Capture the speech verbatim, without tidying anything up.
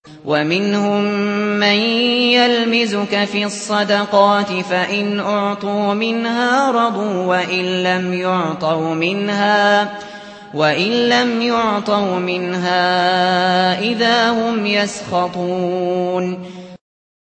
وَمِنْهُم مَّن يَلْمِزُكَ فِي الصَّدَقَاتِ فَإِنْ أُعْطُوا مِنْهَا رَضُوا وَإِن لَّمْ يُعْطَوْا مِنْهَا إِذَا هُمْ يَسْخَطُونَ